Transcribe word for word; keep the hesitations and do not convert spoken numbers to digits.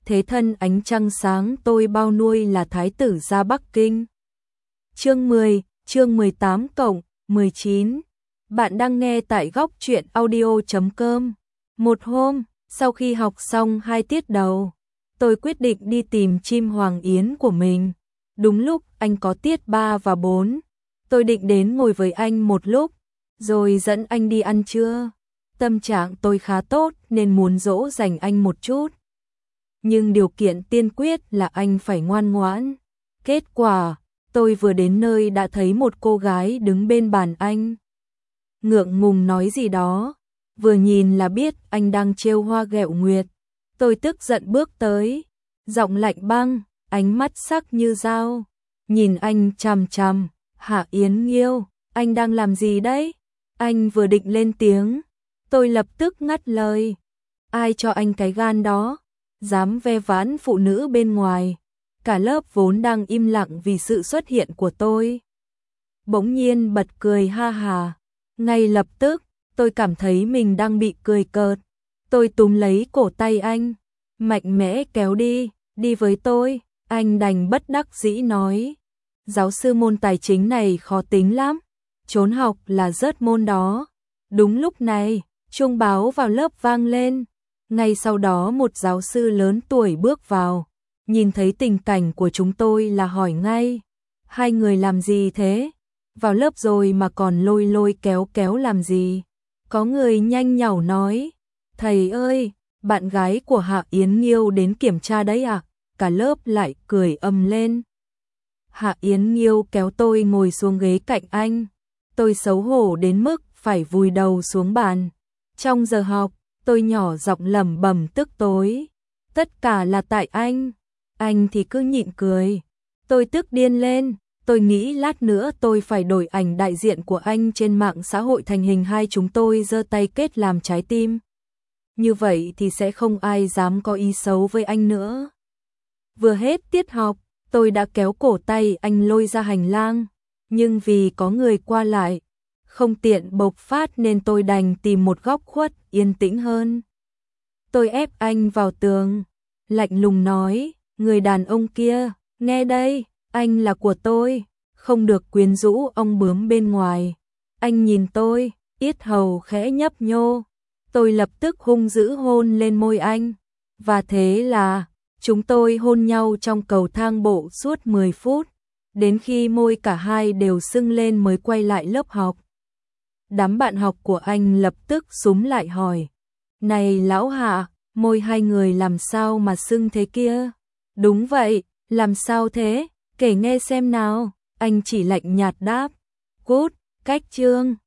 thế thân ánh trăng sáng tôi bao nuôi là thái tử ra Bắc Kinh. Chương mười, chương mười tám cộng mười chín. Bạn đang nghe tại góc truyện audio chấm com. Một hôm, sau khi học xong hai tiết đầu, tôi quyết định đi tìm chim hoàng yến của mình. Đúng lúc anh có tiết ba và bốn, tôi định đến ngồi với anh một lúc, rồi dẫn anh đi ăn trưa. Tâm trạng tôi khá tốt nên muốn dỗ dành anh một chút. Nhưng điều kiện tiên quyết là anh phải ngoan ngoãn. Kết quả, tôi vừa đến nơi đã thấy một cô gái đứng bên bàn anh. Ngượng ngùng nói gì đó, vừa nhìn là biết anh đang trêu hoa ghẹo nguyệt. Tôi tức giận bước tới, giọng lạnh băng, ánh mắt sắc như dao, nhìn anh chằm chằm. Hạ Yến Nghiêu, anh đang làm gì đấy? Anh vừa định lên tiếng, tôi lập tức ngắt lời. Ai cho anh cái gan đó? Dám ve vãn phụ nữ bên ngoài. Cả lớp vốn đang im lặng vì sự xuất hiện của tôi, bỗng nhiên bật cười ha hà. Ngay lập tức, tôi cảm thấy mình đang bị cười cợt. Tôi túm lấy cổ tay anh, mạnh mẽ kéo đi, đi với tôi. Anh đành bất đắc dĩ nói, giáo sư môn tài chính này khó tính lắm, trốn học là rớt môn đó. Đúng lúc này, chuông báo vào lớp vang lên. Ngay sau đó một giáo sư lớn tuổi bước vào, nhìn thấy tình cảnh của chúng tôi là hỏi ngay, hai người làm gì thế? Vào lớp rồi mà còn lôi lôi kéo kéo làm gì? Có người nhanh nhảu nói, thầy ơi, bạn gái của Hạ Yến Nghiêu đến kiểm tra đấy à? Cả lớp lại cười ầm lên. Hạ Yến Nghiêu kéo tôi ngồi xuống ghế cạnh anh. Tôi xấu hổ đến mức phải vùi đầu xuống bàn. Trong giờ học, tôi nhỏ giọng lẩm bẩm tức tối, tất cả là tại anh. Anh thì cứ nhịn cười. Tôi tức điên lên. Tôi nghĩ lát nữa tôi phải đổi ảnh đại diện của anh trên mạng xã hội thành hình hai chúng tôi giơ tay kết làm trái tim. Như vậy thì sẽ không ai dám có ý xấu với anh nữa. Vừa hết tiết học, tôi đã kéo cổ tay anh lôi ra hành lang. Nhưng vì có người qua lại, không tiện bộc phát nên tôi đành tìm một góc khuất yên tĩnh hơn. Tôi ép anh vào tường, lạnh lùng nói, người đàn ông kia, nghe đây, anh là của tôi, không được quyến rũ ong bướm bên ngoài. Anh nhìn tôi, yết hầu khẽ nhấp nhô. Tôi lập tức hung dữ hôn lên môi anh. Và thế là, chúng tôi hôn nhau trong cầu thang bộ suốt mười phút, đến khi môi cả hai đều sưng lên mới quay lại lớp học. Đám bạn học của anh lập tức xúm lại hỏi, này lão Hạ, môi hai người làm sao mà sưng thế kia? Đúng vậy, làm sao thế? Kể nghe xem nào. Anh chỉ lạnh nhạt đáp, cút, cách chương.